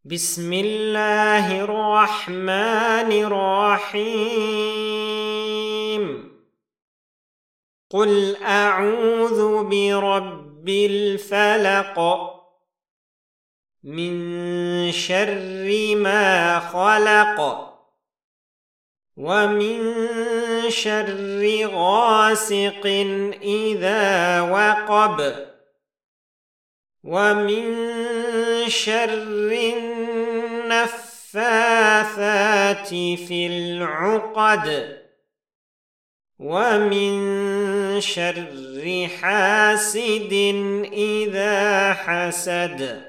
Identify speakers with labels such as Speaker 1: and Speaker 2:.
Speaker 1: بسم الله الرحمن الرحيم. قل أعوذ برب الفلق من شر ما خلق ومن شر غاسق إذا وقب ومن شر النفاثات في العقد ومن شر حاسد إذا حسد.